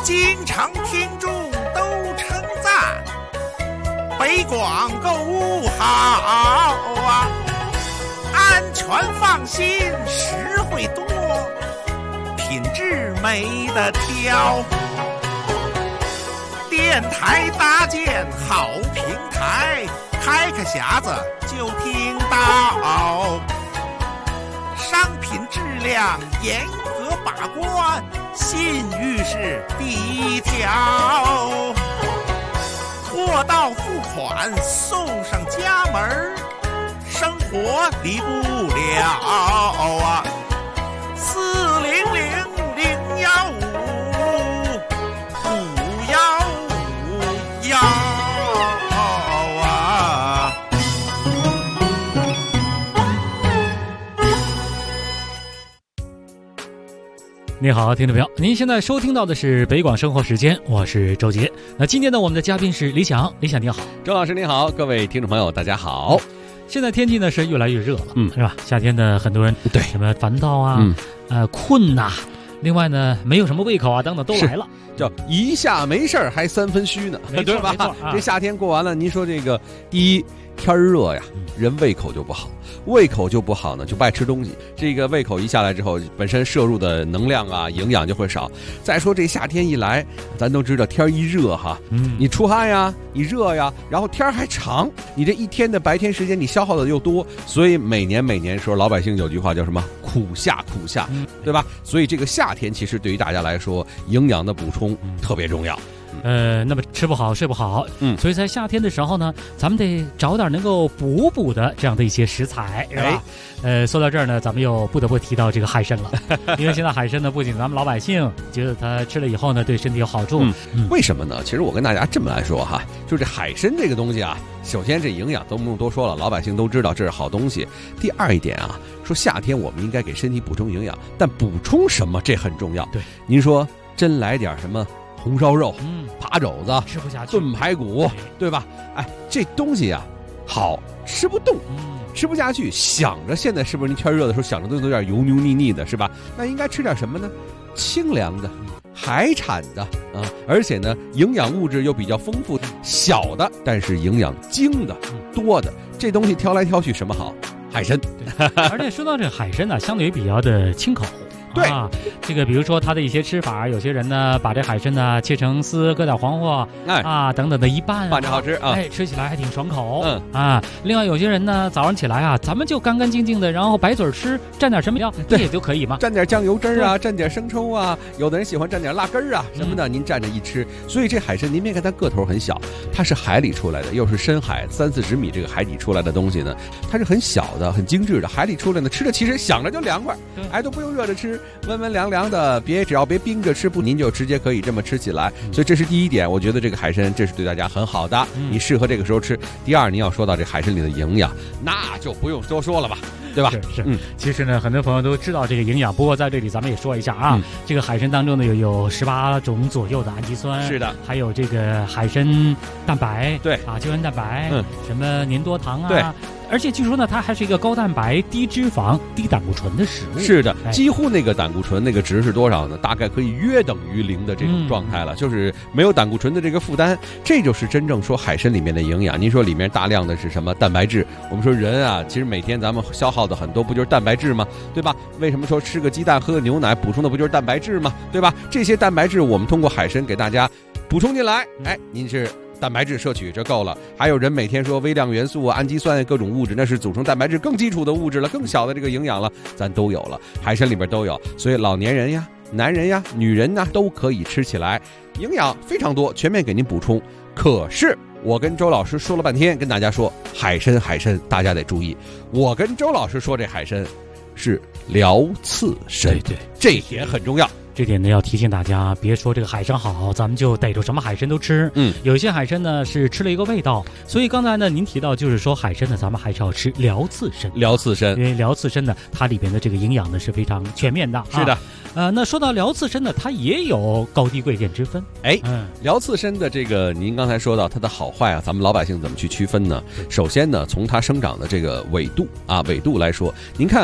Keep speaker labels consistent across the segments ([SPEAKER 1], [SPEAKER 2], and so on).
[SPEAKER 1] 京城听众都称赞，北广购物好啊，安全放心，实惠多，品质没得挑。电台搭建好平台，开个匣子就听到，商品质量严格把关，信誉是第一条。货到付款送上家门，生活离不了啊。400-015-515啊。
[SPEAKER 2] 你好，听众朋友，您现在收听到的是北广生活时间，我是周杰。那今天呢，我们的嘉宾是李想，李想你好。
[SPEAKER 3] 周老师您好，各位听众朋友大家好。
[SPEAKER 2] 现在天气呢是越来越热了，是吧？夏天的很多人
[SPEAKER 3] 对
[SPEAKER 2] 什么烦躁啊，困呐，另外呢没有什么胃口啊等等都来了，
[SPEAKER 3] 叫一下没事儿还3分虚呢，对吧？这夏天过完了，您说这个第一天热呀，人胃口就不好，胃口就不好呢，就不爱吃东西。这个胃口一下来之后，本身摄入的能量啊、营养就会少。再说这夏天一来，咱都知道天一热哈，你出汗呀，你热呀，然后天还长，你这一天的白天时间你消耗的又多，所以每年说老百姓有句话叫什么？苦夏，对吧？所以这个夏天其实对于大家来说，营养的补充特别重要。
[SPEAKER 2] 那么吃不好睡不好，所以在夏天的时候呢，咱们得找点能够补的这样的一些食材，是吧？说到这儿呢，咱们又不得不提到这个海参了，因为现在海参呢，不仅咱们老百姓觉得它吃了以后呢，对身体有好处，
[SPEAKER 3] 为什么呢？其实我跟大家这么来说哈，就这海参这个东西啊，首先这营养都不用多说了，老百姓都知道这是好东西。第二一点啊，说夏天我们应该给身体补充营养，但补充什么这很重要。对，您说真来点什么？红烧肉，扒肘子，
[SPEAKER 2] 吃不下去；
[SPEAKER 3] 炖排骨，对吧？哎，这东西啊，好吃不动，吃不下去。想着现在是不是您天热的时候想着都有点油油腻腻的，是吧？那应该吃点什么呢？清凉的、海产的啊，而且呢，营养物质又比较丰富，小的但是营养精的、多的。这东西挑来挑去，什么好？海参。
[SPEAKER 2] 而且说到这个海参呢，相对于比较的清口。
[SPEAKER 3] 对
[SPEAKER 2] 啊，这个比如说它的一些吃法，有些人呢把这海参呢切成丝，搁点黄瓜，等等的一拌，
[SPEAKER 3] 拌着好吃啊，
[SPEAKER 2] 吃起来还挺爽口，另外有些人呢早上起来啊，咱们就干干净净的，然后白嘴吃，蘸点什么料，这也就可以嘛，
[SPEAKER 3] 蘸点酱油汁啊，蘸点生抽啊，有的人喜欢蘸点辣根啊什么的，您蘸着一吃。所以这海参您别看它个头很小，它是海里出来的，又是深海30-40米这个海底出来的东西呢，它是很小的、很精致的，海里出来呢，吃着其实想着就凉快，都不用热着吃。温温凉凉的，只要别冰着吃，您就直接可以这么吃起来。所以这是第一点，我觉得这个海参这是对大家很好的，你适合这个时候吃。第二，您要说到这海参里的营养，那就不用多说了吧，对吧？
[SPEAKER 2] 是，其实呢，很多朋友都知道这个营养，不过在这里咱们也说一下啊，这个海参当中呢有18种左右的氨基酸，
[SPEAKER 3] 是的，
[SPEAKER 2] 还有这个海参蛋白，
[SPEAKER 3] 对
[SPEAKER 2] 啊，胶原蛋白，什么粘多糖啊，
[SPEAKER 3] 对。
[SPEAKER 2] 而且据说呢，它还是一个高蛋白、低脂肪、低胆固醇的食物。
[SPEAKER 3] 是的，几乎那个胆固醇那个值是多少呢？大概可以约等于0的这种状态了，就是没有胆固醇的这个负担。这就是真正说海参里面的营养。您说里面大量的是什么蛋白质？我们说人啊，其实每天咱们消耗的很多不就是蛋白质吗？对吧？为什么说吃个鸡蛋、喝个牛奶补充的不就是蛋白质吗？对吧？这些蛋白质我们通过海参给大家补充进来，您是蛋白质摄取这够了，还有人每天说微量元素啊、氨基酸各种物质，那是组成蛋白质更基础的物质了，更小的这个营养了，咱都有了，海参里边都有，所以老年人呀、男人呀、女人呢都可以吃起来，营养非常多，全面给您补充。可是我跟周老师说了半天，跟大家说海参，大家得注意，我跟周老师说这海参是疗刺参，对，这一点很重要。
[SPEAKER 2] 这点呢要提醒大家，别说这个海参好，咱们就逮着什么海参都吃。有一些海参呢是吃了一个味道，所以刚才呢您提到就是说海参呢，咱们还是要吃疗刺参。因为疗刺参呢，它里边的这个营养呢是非常全面的。
[SPEAKER 3] 是的。
[SPEAKER 2] 那说到疗刺参呢，它也有高低贵贱之分。
[SPEAKER 3] 疗刺参的这个您刚才说到它的好坏啊，咱们老百姓怎么去区分呢？首先呢，从它生长的这个纬度来说，您看啊，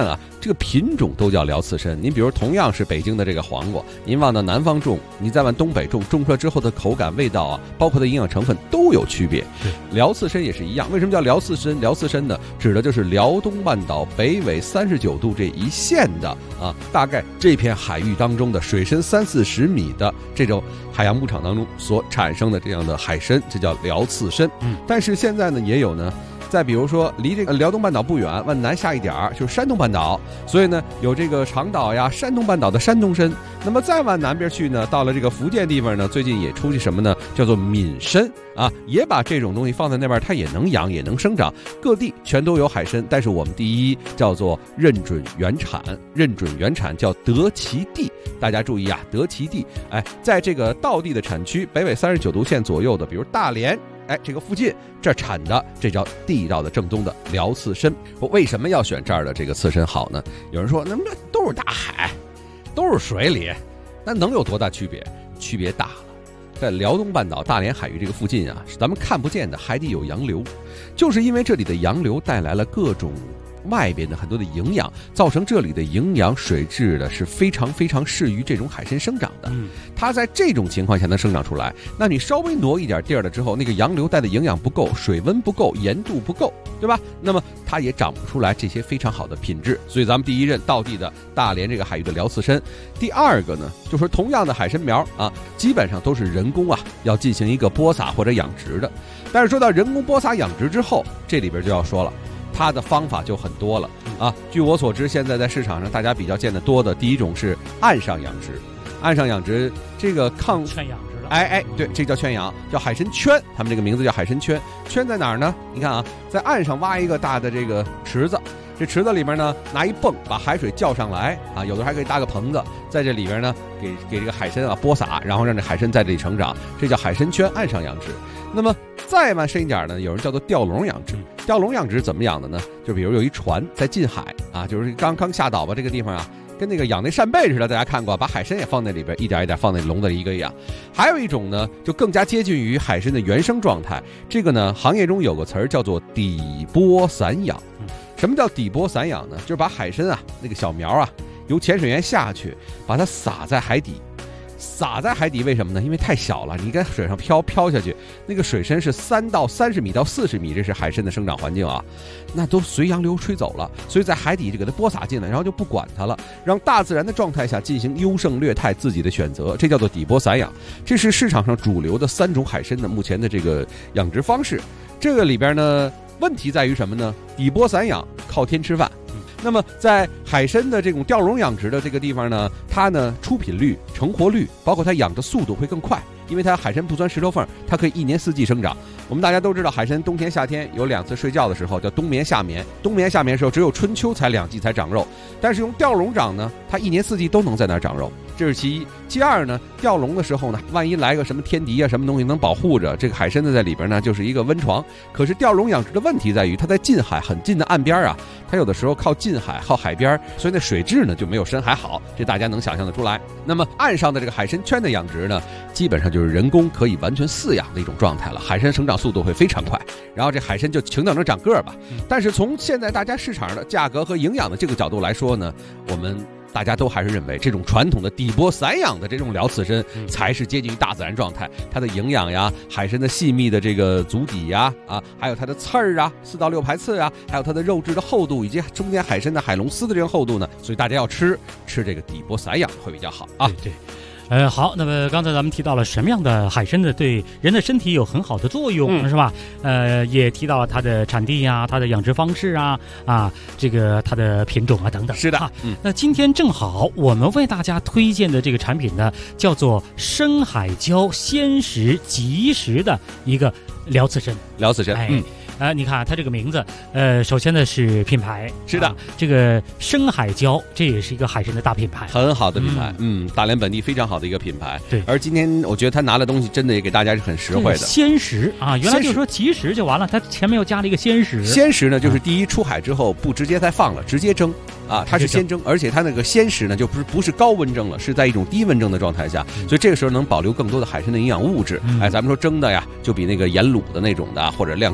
[SPEAKER 3] 这个品种都叫辽刺参。您比如同样是北京的这个黄瓜，您往到南方种，你再往东北种出来之后的口感、味道啊，包括它营养成分都有区别。辽刺参也是一样，为什么叫辽刺参？辽刺参呢，指的就是辽东半岛北纬39度这一线的啊，大概这片海域当中的水深30-40米的这种海洋牧场当中所产生的这样的海参，这叫辽刺参。但是现在呢，也有呢。再比如说，离这个辽东半岛不远，往南下一点就是山东半岛，所以呢，有这个长岛呀、山东半岛的山东参。那么再往南边去呢，到了这个福建地方呢，最近也出去什么呢？叫做闽参啊，也把这种东西放在那边，它也能养，也能生长。各地全都有海参，但是我们第一叫做认准原产，认准原产叫得其地。大家注意啊，得其地，哎，在这个道地的产区，北纬39度线左右的，比如大连。哎，这个附近这产的，这叫地道的正宗的辽刺参。我为什么要选这儿的这个刺参好呢？有人说，那都是大海，都是水里，那能有多大区别？区别大了。在辽东半岛大连海域这个附近啊，是咱们看不见的海底有洋流，就是因为这里的洋流带来了各种外边的很多的营养，造成这里的营养水质的是非常非常适于这种海参生长的。它在这种情况下能生长出来，那你稍微挪一点地儿了之后，那个洋流带的营养不够，水温不够，盐度不够，对吧？那么它也长不出来这些非常好的品质。所以咱们第一任道地的大连这个海域的辽刺参。第二个呢，就是同样的海参苗啊，基本上都是人工啊要进行一个播撒或者养殖的。但是说到人工播撒养殖之后，这里边就要说了。它的方法就很多了啊！据我所知，现在在市场上大家比较见得多的，第一种是岸上养殖。岸上养殖这个
[SPEAKER 2] 圈养殖了，
[SPEAKER 3] 对，这叫圈养，叫海参圈。他们这个名字叫海参圈。圈在哪儿呢？你看啊，在岸上挖一个大的这个池子，这池子里面呢拿一泵把海水浇上来啊，有的还可以搭个棚子，在这里边呢给这个海参啊播撒，然后让这海参在这里成长，这叫海参圈岸上养殖。那么再往深一点呢，有人叫做钓笼养殖。钓笼养殖怎么养的呢？就比如有一船在近海啊，就是刚下岛吧，这个地方啊，跟那个养那扇贝似的，大家看过，把海参也放在里边，一点一点放在笼子里一个一样。还有一种呢，就更加接近于海参的原生状态。这个呢，行业中有个词儿叫做底波散养。什么叫底波散养呢？就是把海参啊那个小苗啊由潜水员下去，把它撒在海底。撒在海底为什么呢？因为太小了，你在水上飘下去，那个水深是3到30米到40米，这是海参的生长环境啊，那都随洋流吹走了，所以在海底就给它播撒进来，然后就不管它了，让大自然的状态下进行优胜劣汰自己的选择，这叫做底波散养。这是市场上主流的3种海参的目前的这个养殖方式。这个里边呢，问题在于什么呢？底波散养靠天吃饭。那么在海参的这种钓笼养殖的这个地方呢，它呢出品率、成活率，包括它养的速度会更快，因为它海参不钻石头缝，它可以1年4季生长。我们大家都知道，海参冬天夏天有2次睡觉的时候，叫冬眠夏眠。冬眠夏眠的时候，只有春秋才2季才长肉，但是用钓笼长呢，它1年4季都能在那儿长肉。这是其一。其二呢，钓笼的时候呢，万一来个什么天敌啊，什么东西能保护着这个海参呢，在里边呢就是一个温床。可是钓笼养殖的问题在于，它在近海很近的岸边啊，它有的时候靠近海靠海边，所以那水质呢就没有深海好，这大家能想象得出来。那么岸上的这个海参圈的养殖呢，基本上就是人工可以完全饲养的一种状态了，海参生长速度会非常快，然后这海参就请等着长个儿吧。但是从现在大家市场上的价格和营养的这个角度来说呢，我们大家都还是认为这种传统的底波散养的这种辽刺参才是接近于大自然状态，它的营养呀，海参的细密的这个足底呀，还有它的刺儿啊，4到6排刺啊，还有它的肉质的厚度，以及中间海参的海龙丝的这种厚度呢，所以大家要吃这个底波散养会比较好啊。
[SPEAKER 2] 对。好，那么刚才咱们提到了什么样的海参的对人的身体有很好的作用，是吧？也提到了它的产地啊，它的养殖方式啊，这个它的品种啊等等。
[SPEAKER 3] 是的，
[SPEAKER 2] 那今天正好我们为大家推荐的这个产品呢，叫做深海礁鲜食即食的一个辽刺参。
[SPEAKER 3] 辽刺参，
[SPEAKER 2] 你看它这个名字，首先呢是品牌，
[SPEAKER 3] 是的，
[SPEAKER 2] 这个深海礁，这也是一个海参的大品牌，
[SPEAKER 3] 很好的品牌，大连本地非常好的一个品牌。
[SPEAKER 2] 对，
[SPEAKER 3] 而今天我觉得他拿的东西真的也给大家是很实惠的。
[SPEAKER 2] 鲜食啊，原来就是说即食就完了，它前面又加了一个鲜食。
[SPEAKER 3] 鲜食呢，就是第一出海之后不直接再放了，直接蒸。它是先蒸，而且它那个鲜食呢，就不是高温蒸了，是在一种低温蒸的状态下，所以这个时候能保留更多的海参的营养物质。咱们说蒸的呀，就比那个盐卤的那种的或者晾干了海参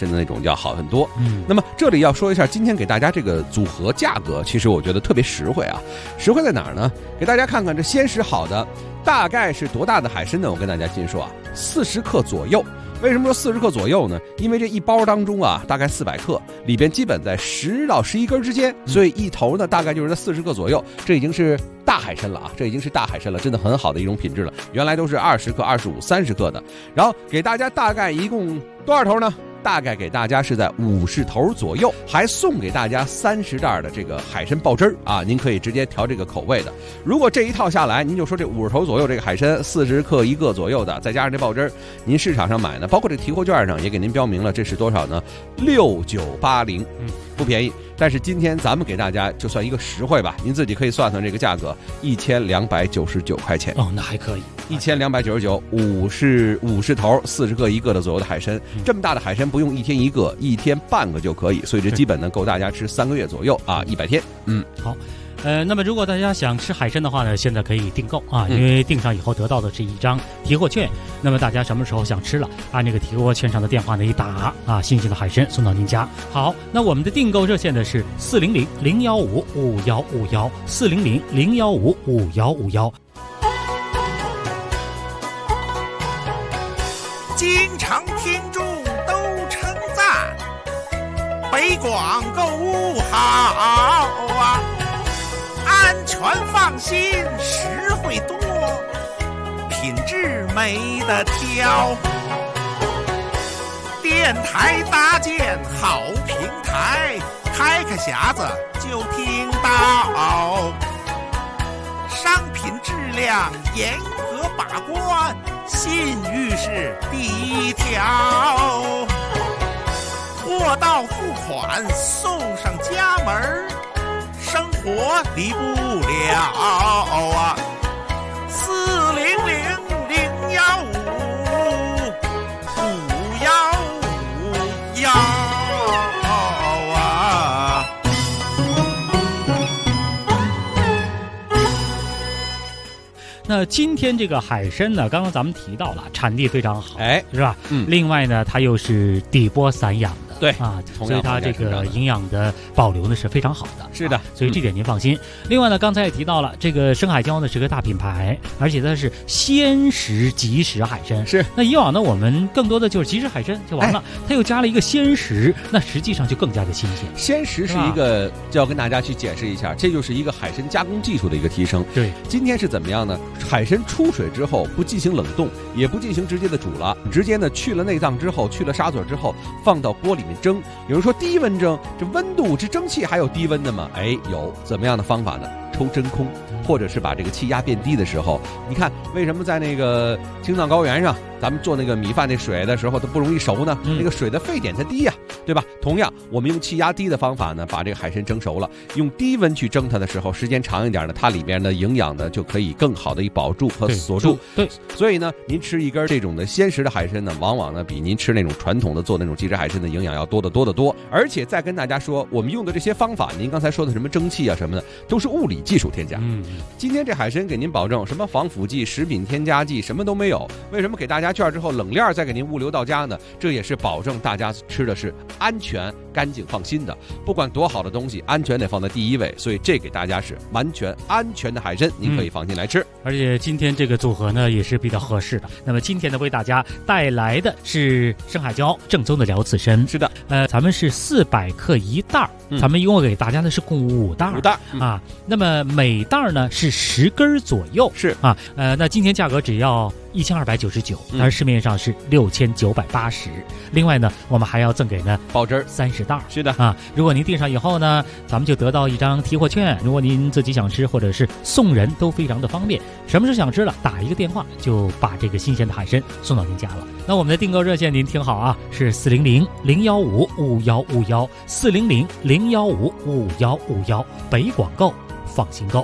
[SPEAKER 3] 参的那种要好很多。那么这里要说一下，今天给大家这个组合价格，其实我觉得特别实惠啊。实惠在哪儿呢？给大家看看这鲜食好的大概是多大的海参呢？我跟大家先说啊，40克左右。为什么说40克左右呢？因为这一包当中啊，大概400克，里边基本在10到11根之间，所以一头呢大概就是在40克左右。这已经是大海参了啊，这已经是大海参了，真的很好的一种品质了。原来都是20克、25、30克的。然后给大家大概一共多少头呢？大概给大家是在50头左右，还送给大家30袋的这个海参爆汁儿啊，您可以直接调这个口味的。如果这一套下来，您就说这50头左右这个海参40克一个左右的，再加上这爆汁儿，您市场上买呢，包括这提货券上也给您标明了，这是多少呢？6980，不便宜。但是今天咱们给大家就算一个实惠吧，您自己可以算算这个价格，1299块钱。
[SPEAKER 2] 哦，那还可以
[SPEAKER 3] ，1299，50头，40克一个的左右的海参，这么大的海参不用1天1个，1天半个就可以，所以这基本能够大家吃3个月左右啊，100天。
[SPEAKER 2] 好。那么如果大家想吃海参的话呢，现在可以订购啊，因为订上以后得到的是一张提货券。那么大家什么时候想吃了，按这个提货券上的电话呢一打啊，新鲜的海参送到您家。好，那我们的订购热线呢是400-015-5151，400-015-5151。
[SPEAKER 1] 经常听众都称赞北广购物好啊，安全放心，实惠多，品质没得挑。电台搭建好平台，开开匣子就听到，商品质量严格把关，信誉是第一条。货到付款送上家门，生活离不了啊！400-015-5151啊！
[SPEAKER 2] 那今天这个海参呢，刚刚咱们提到了产地非常好，是吧？另外呢，它又是底波散养的。
[SPEAKER 3] 对
[SPEAKER 2] 啊，所以它这个营养的保留呢是非常好的。
[SPEAKER 3] 是的，
[SPEAKER 2] 所以这点您放心。另外呢，刚才也提到了，这个深海礁呢是个大品牌，而且它是鲜食即食海参。
[SPEAKER 3] 是。
[SPEAKER 2] 那以往呢，我们更多的就是即食海参就完了，它又加了一个鲜食，那实际上就更加的新鲜。
[SPEAKER 3] 鲜食是一个，就要跟大家去解释一下，这就是一个海参加工技术的一个提升。
[SPEAKER 2] 对，
[SPEAKER 3] 今天是怎么样呢？海参出水之后不进行冷冻，也不进行直接的煮了，直接呢去了内脏之后，去了沙嘴之后，放到锅里面蒸。有人说低温蒸，这温度这蒸汽还有低温的吗？有。怎么样的方法呢？抽真空，或者是把这个气压变低的时候，你看为什么在那个青藏高原上，咱们做那个米饭那水的时候它不容易熟呢？那个水的沸点它低呀，对吧？同样，我们用气压低的方法呢，把这个海参蒸熟了，用低温去蒸它的时候，时间长一点呢，它里边的营养呢就可以更好的保住和锁住。
[SPEAKER 2] 对，
[SPEAKER 3] 所以呢，您吃一根这种的鲜食的海参呢，往往呢比您吃那种传统的做那种即食海参的营养要多得多得多。而且再跟大家说，我们用的这些方法，您刚才说的什么蒸汽啊什么的，都是物理技术添加。今天这海参给您保证什么防腐剂、食品添加剂什么都没有。为什么给大家券之后冷链再给您物流到家呢？这也是保证大家吃的是安全、干净、放心的。不管多好的东西，安全得放在第一位。所以这给大家是完全安全的海参，您可以放心来吃。
[SPEAKER 2] 而且今天这个组合呢也是比较合适的。那么今天呢为大家带来的是深海礁正宗的辽刺参。
[SPEAKER 3] 是的，
[SPEAKER 2] 咱们是400克一袋，咱们一共给大家呢是共5袋啊。那么每袋呢是10根左右。
[SPEAKER 3] 是
[SPEAKER 2] 啊，那今天价格只要1299，而市面上是6980。另外呢，我们还要赠给呢
[SPEAKER 3] 爆汁
[SPEAKER 2] 30袋。
[SPEAKER 3] 是的
[SPEAKER 2] 啊，如果您订上以后呢，咱们就得到一张提货券。如果您自己想吃或者是送人都非常的方便，什么时候想吃了打一个电话就把这个新鲜的海参送到您家了。那我们的订购热线您听好啊，是400-015-5151，400-015-5151，北广购，放心购。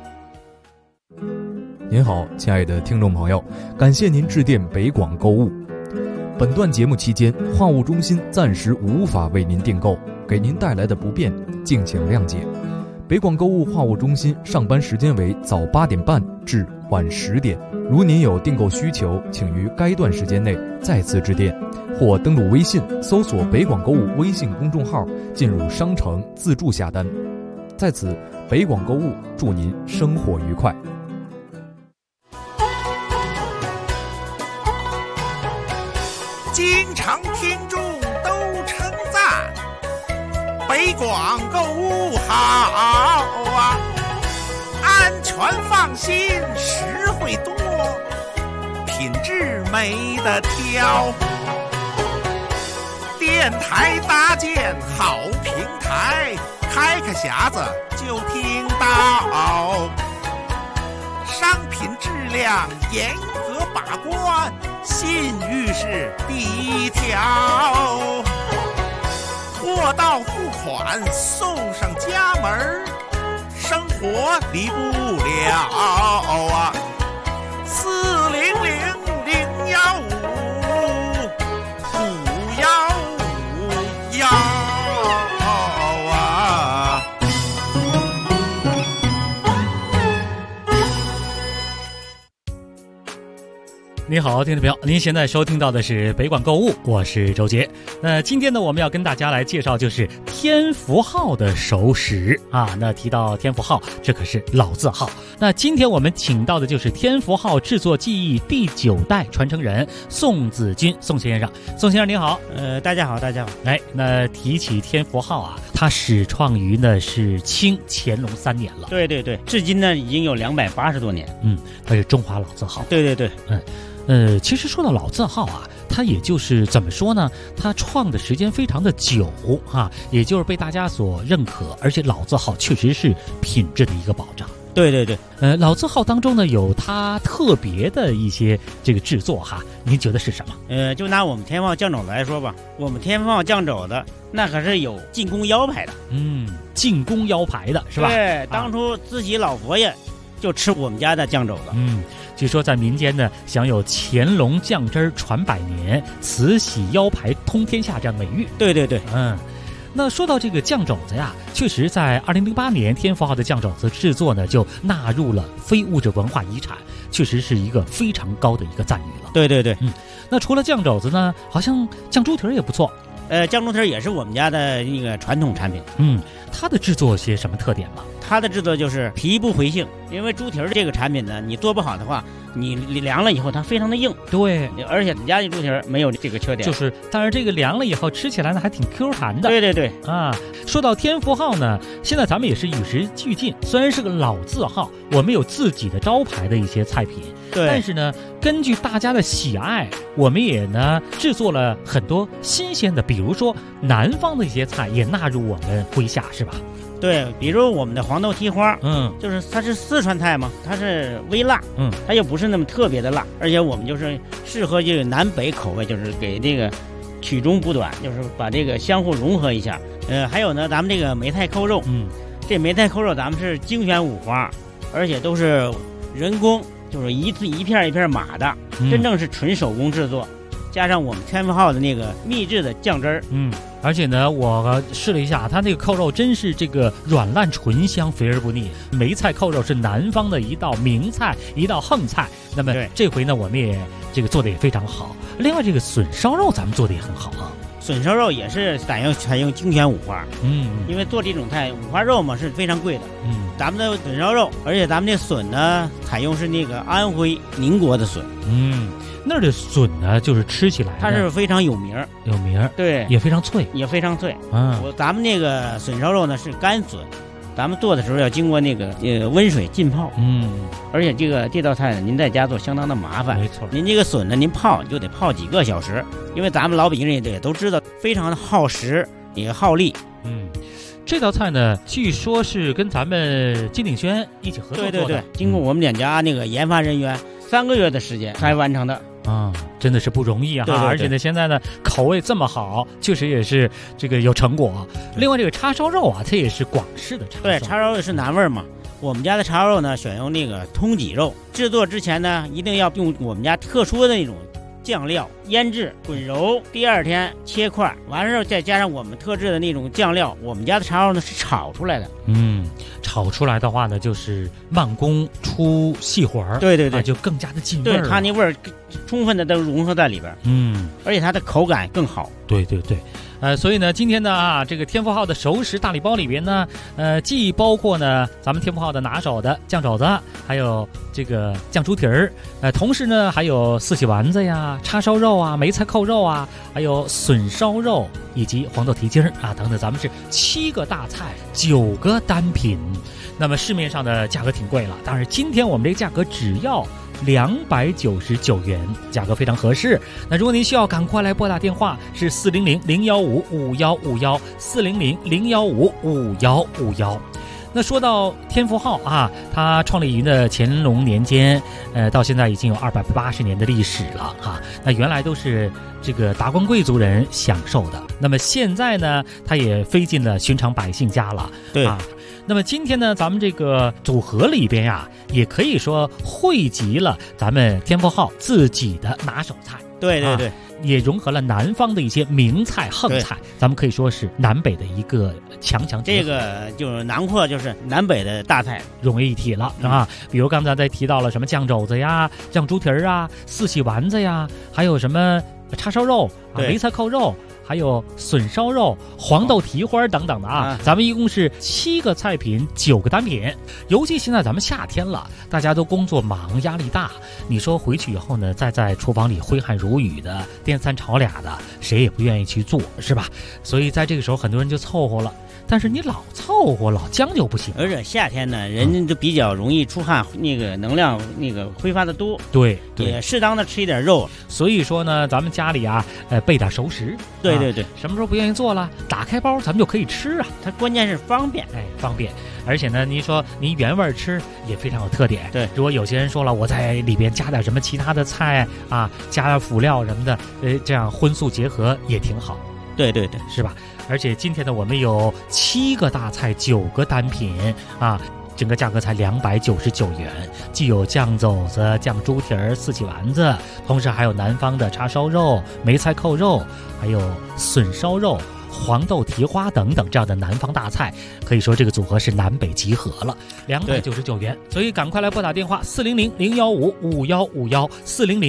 [SPEAKER 4] 您好，亲爱的听众朋友，感谢您致电北广购物。本段节目期间，话务中心暂时无法为您订购，给您带来的不便，敬请谅解。 北广购物话务中心上班时间为早8点半至晚10点。如您有订购需求，请于该段时间内再次致电，或登录微信搜索北广购物微信公众号，进入商城自助下单。在此，北广购物祝您生活愉快。
[SPEAKER 1] 京城听众都称赞，北广购物好啊，安全放心，实惠多，品质没得挑。电台搭建好平台，开个匣子就听到，商品质量严格把关，信誉是第一条，货到付款送上家门，生活离不了啊！400-015-515啊！
[SPEAKER 2] 你好，听众朋友，您现在收听到的是北广购物，我是周杰。那今天呢，我们要跟大家来介绍就是天福号的手史啊。那提到天福号，这可是老字号。那今天我们请到的就是天福号制作技艺第9代传承人宋子君宋先生。宋先生您好。
[SPEAKER 5] 大家好，大家好。
[SPEAKER 2] 哎，那提起天福号啊，它始创于呢是清乾隆3年了。
[SPEAKER 5] 对对对，至今呢已经有280多年。
[SPEAKER 2] 它是中华老字号。
[SPEAKER 5] 对对对，
[SPEAKER 2] 其实说到老字号啊，它也就是怎么说呢？它创的时间非常的久啊，也就是被大家所认可，而且老字号确实是品质的一个保障。
[SPEAKER 5] 对对对，
[SPEAKER 2] 老字号当中呢有它特别的一些这个制作哈，您觉得是什么？
[SPEAKER 5] 就拿我们天福号酱肘子来说吧，我们天福号酱肘子那可是有进宫腰牌的。
[SPEAKER 2] 进宫腰牌的是吧？
[SPEAKER 5] 对，当初慈禧老佛爷就吃我们家的酱肘子。
[SPEAKER 2] 据说在民间呢，享有乾隆酱汁传百年、慈禧腰牌通天下这样美誉。
[SPEAKER 5] 对对对，
[SPEAKER 2] 那说到这个酱肘子呀，确实在2008年天福号的酱肘子制作呢，就纳入了非物质文化遗产，确实是一个非常高的一个赞誉了。
[SPEAKER 5] 对对对，
[SPEAKER 2] 那除了酱肘子呢，好像酱猪蹄儿也不错。
[SPEAKER 5] 酱猪蹄儿也是我们家的那个传统产品。
[SPEAKER 2] 它的制作有些什么特点吗？
[SPEAKER 5] 它的制作就是皮不回性，因为猪蹄儿这个产品呢，你做不好的话，你凉了以后它非常的硬。
[SPEAKER 2] 对，
[SPEAKER 5] 而且你家的猪蹄儿没有这个缺点，
[SPEAKER 2] 但是这个凉了以后吃起来呢还挺 Q 弹的。
[SPEAKER 5] 对对对
[SPEAKER 2] 啊，说到天福号呢，现在咱们也是与时俱进，虽然是个老字号，我们有自己的招牌的一些菜品，
[SPEAKER 5] 对，
[SPEAKER 2] 但是呢，根据大家的喜爱，我们也呢制作了很多新鲜的，比如说南方的一些菜也纳入我们麾下，是吧？
[SPEAKER 5] 对，比如我们的黄豆蹄花，
[SPEAKER 2] 就是
[SPEAKER 5] 它是四川菜嘛，它是微辣，它又不是那么特别的辣，而且我们就是适合这个南北口味，就是给这个取中补短，就是把这个相互融合一下。还有呢，咱们这个梅菜扣肉，这梅菜扣肉咱们是精选五花，而且都是人工，就是一片一片码的，真正是纯手工制作，加上我们天福号的那个秘制的酱汁儿，
[SPEAKER 2] 而且呢，我试了一下，它那个扣肉真是这个软烂醇香，肥而不腻。梅菜扣肉是南方的一道名菜，一道横菜。那么这回呢，我们也这个做的也非常好。另外，这个笋烧肉咱们做的也很好啊。
[SPEAKER 5] 笋烧肉也是采用精选五花，因为做这种菜五花肉嘛是非常贵的，咱们的笋烧肉，而且咱们这笋呢采用是那个安徽宁国的笋，
[SPEAKER 2] 那儿的笋呢，就是吃起来
[SPEAKER 5] 它是非常有名，对，
[SPEAKER 2] 也非常脆，
[SPEAKER 5] 咱们那个笋烧肉呢是干笋，咱们做的时候要经过那个温水浸泡，而且这道菜呢，您在家做相当的麻烦，
[SPEAKER 2] 没错。
[SPEAKER 5] 您这个笋呢，您泡就得泡几个小时，因为咱们老北京人也都知道，非常的耗时也耗力。
[SPEAKER 2] 这道菜呢，据说是跟咱们金鼎轩一起合作做的，
[SPEAKER 5] 对，经过我们两家那个研发人员3个月的时间才完成的。
[SPEAKER 2] 真的是不容易啊！
[SPEAKER 5] 对，
[SPEAKER 2] 而且呢，现在呢口味这么好，确实也是这个有成果。另外，这个叉烧肉啊，它也是广式的叉烧。
[SPEAKER 5] 对，叉烧肉是南味嘛。我们家的叉烧肉呢，选用那个通脊肉。制作之前呢，一定要用我们家特殊的那种酱料腌制滚揉，第二天切块，完了之后再加上我们特制的那种酱料。我们家的叉烧呢是炒出来的，
[SPEAKER 2] 炒出来的话呢，就是慢工出细活儿，
[SPEAKER 5] 对对对，
[SPEAKER 2] 就更加的进味儿，
[SPEAKER 5] 对，它那味儿充分的都融合在里边，而且它的口感更好。
[SPEAKER 2] 对对对。所以呢，今天呢这个天福号的熟食大礼包里边呢，既包括呢咱们天福号的拿手的酱肘子，还有这个酱猪蹄儿，同时呢还有四喜丸子呀、叉烧肉啊、梅菜扣肉啊，还有笋烧肉以及黄豆蹄筋啊等等，咱们是7个大菜9个单品。那么市面上的价格挺贵了，但是今天我们这个价格只要299元，价格非常合适。那如果您需要，赶快来拨打电话，是400-015-5151 400-015-5151。那说到天福号啊，它创立于呢乾隆年间，到现在已经有280年的历史了啊。那原来都是这个达官贵族人享受的，那么现在呢，它也飞进了寻常百姓家了。
[SPEAKER 5] 对
[SPEAKER 2] 啊。那么今天呢，咱们这个组合里边呀，也可以说汇集了咱们天福号自己的拿手菜。
[SPEAKER 5] 对对对，
[SPEAKER 2] 也融合了南方的一些名菜横菜，咱们可以说是南北的一个强结合。
[SPEAKER 5] 这个就是囊括，就是南北的大菜
[SPEAKER 2] 融为一体了啊。比如刚才在提到了什么酱肘子呀、酱猪蹄儿啊、四喜丸子呀，还有什么叉烧肉啊、梅菜扣肉，还有笋烧肉、黄豆蹄花等等的啊，咱们一共是7个菜品9个单品。尤其现在咱们夏天了，大家都工作忙，压力大，你说回去以后呢，再在厨房里挥汗如雨的颠三炒俩的，谁也不愿意去做，是吧？所以在这个时候很多人就凑合了。但是你老凑合老将就不行，
[SPEAKER 5] 而且夏天呢，人就比较容易出汗，那个能量那个挥发的多，
[SPEAKER 2] 对，
[SPEAKER 5] 也适当的吃一点肉。
[SPEAKER 2] 所以说呢，咱们家里啊，备点熟食，
[SPEAKER 5] 对对对，
[SPEAKER 2] 什么时候不愿意做了，打开包咱们就可以吃啊。
[SPEAKER 5] 它关键是方便，
[SPEAKER 2] 方便，而且呢，您说您原味吃也非常有特点。
[SPEAKER 5] 对，
[SPEAKER 2] 如果有些人说了，我在里边加点什么其他的菜啊，加点辅料什么的，这样荤素结合也挺好。
[SPEAKER 5] 对对对，
[SPEAKER 2] 是吧？而且今天呢，我们有7个大菜9个单品啊，整个价格才299元，既有酱肘子、酱猪蹄儿、四喜丸子，同时还有南方的叉烧肉、梅菜扣肉，还有笋烧肉、黄豆蹄花等等这样的南方大菜，可以说这个组合是南北集合了，299元。所以赶快来拨打电话400-015-5151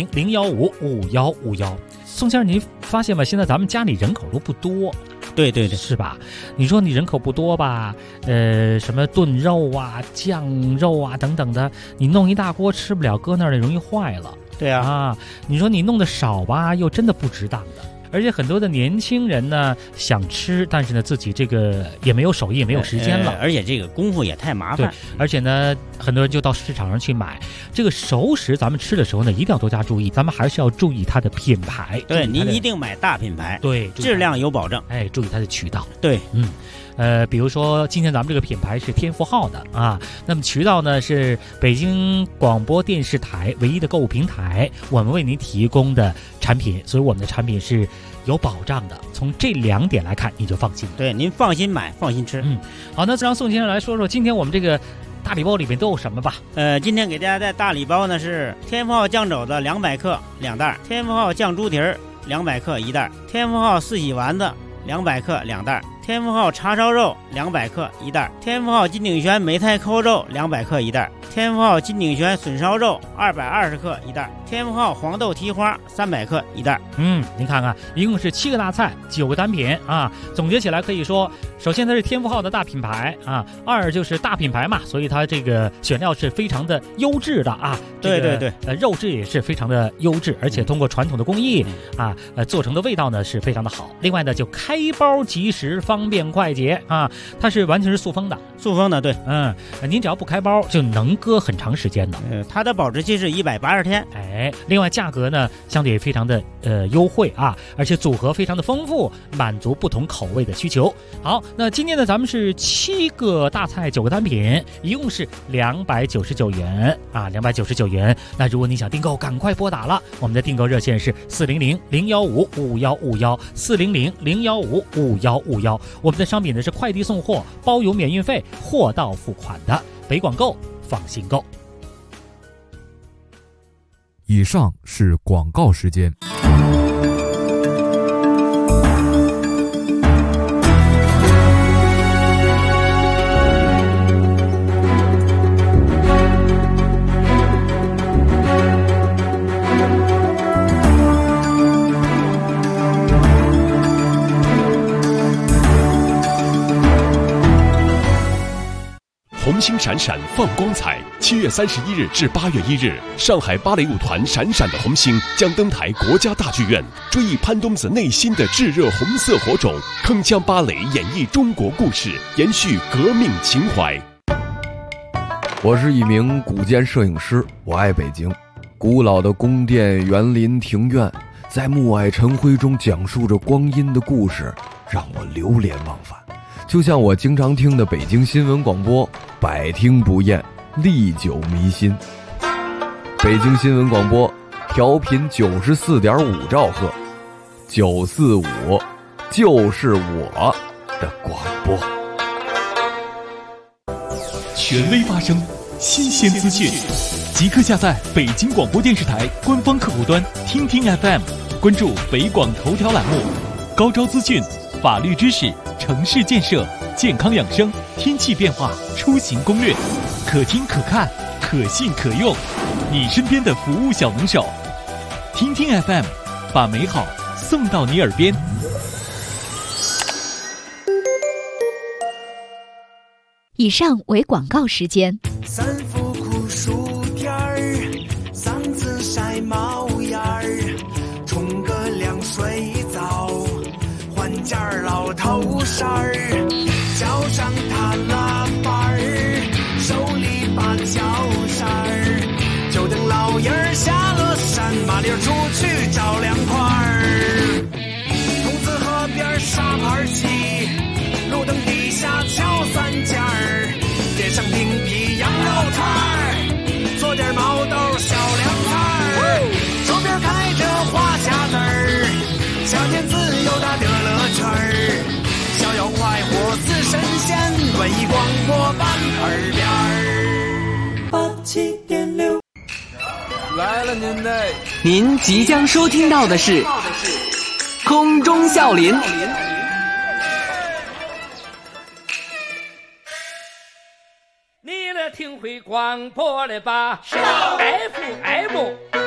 [SPEAKER 2] 400-015-5151。宋先生，您发现吗？现在咱们家里人口都不多，
[SPEAKER 5] 对对对，
[SPEAKER 2] 是吧？你说你人口不多吧，什么炖肉啊、酱肉啊等等的，你弄一大锅吃不了，搁那儿容易坏了。
[SPEAKER 5] 对啊，
[SPEAKER 2] 你说你弄得少吧，又真的不值当的。而且很多的年轻人呢想吃，但是呢自己这个也没有手艺，也没有时间了，
[SPEAKER 5] 而且这个功夫也太麻烦。
[SPEAKER 2] 对，而且呢很多人就到市场上去买这个熟食，咱们吃的时候呢一定要多加注意，咱们还是要注意它的品牌。
[SPEAKER 5] 对，您一定买大品牌，
[SPEAKER 2] 对，
[SPEAKER 5] 质量有保证。
[SPEAKER 2] 注意它的渠道。
[SPEAKER 5] 对，
[SPEAKER 2] 比如说今天咱们这个品牌是天福号的啊，那么渠道呢是北京广播电视台唯一的购物平台，我们为您提供的产品，所以我们的产品是有保障的。从这2点来看，你就放心。
[SPEAKER 5] 对，您放心买，放心吃。
[SPEAKER 2] 好，那让宋先生来说说今天我们这个大礼包里面都有什么吧。
[SPEAKER 5] 今天给大家带大礼包呢是天福号酱肘子200克2袋，天福号酱猪蹄儿200克1袋，天福号四喜丸子200克2袋，天福号叉烧肉200克1袋，天福号金鼎轩梅菜扣肉200克1袋，天福号金鼎轩笋烧肉220克1袋，天福号黄豆蹄花300克1袋。
[SPEAKER 2] 您看看，一共是7个大菜9个单品啊。总结起来可以说，首先它是天福号的大品牌啊，2就是大品牌嘛，所以它这个选料是非常的优质的啊。
[SPEAKER 5] 对对对，
[SPEAKER 2] 肉质也是非常的优质，而且通过传统的工艺啊，做成的味道呢是非常的好。另外呢，就开包即食，方便快捷啊，它是完全是塑封的。
[SPEAKER 5] 塑封的，对，
[SPEAKER 2] 您只要不开包就能搁很长时间的。
[SPEAKER 5] 它的保质期是180天。
[SPEAKER 2] 另外价格呢相对也非常的优惠啊，而且组合非常的丰富，满足不同口味的需求。好，那今天呢咱们是7个大菜9个单品，一共是299元啊，299元。那如果你想订购，赶快拨打了，我们的订购热线是400-015-5151 400-015-5151。我们的商品呢是快递送货，包邮免运费，货到付款的。北广购，放心购。
[SPEAKER 4] 以上是广告时间。
[SPEAKER 6] 红星闪闪放光彩，7月31日至8月1日，上海芭蕾舞团闪闪的红星将登台国家大剧院，追忆潘冬子内心的炙热红色火种，铿锵芭蕾演绎中国故事，延续革命情怀。
[SPEAKER 7] 我是一名古建摄影师，我爱北京。古老的宫殿、园林、庭院，在暮霭晨辉中讲述着光阴的故事，让我流连忘返。就像我经常听的北京新闻广播，百听不厌，历久弥新。北京新闻广播调频94.5兆赫，945就是我的广播。
[SPEAKER 8] 权威发声，新鲜资讯，即刻下载北京广播电视台官方客户端听听 FM， 关注北广头条栏目，高招资讯、法律知识、城市建设、健康养生、天气变化、出行攻略，可听可看，可信可用，你身边的服务小能手。听听 FM， 把美好送到你耳边。
[SPEAKER 9] 以上为广告时间。
[SPEAKER 10] 三伏酷暑天儿，嗓子晒冒烟儿，冲个凉水澡，换件老头衫儿，脚上踏喇叭儿，手里把脚扇儿，就等老爷儿下了山，麻溜出去找凉快儿。筒子河边沙盘棋，路灯底下敲三尖儿，点上冰皮羊肉串儿，做点毛豆小凉菜儿，手边开着花匣子儿，夏天自由的乐乐圈儿，逍遥快活似神仙，文艺广播伴耳边儿。87.6
[SPEAKER 11] 来了您即将收听到的是空中笑林。
[SPEAKER 12] 你来听会广播的吧，FM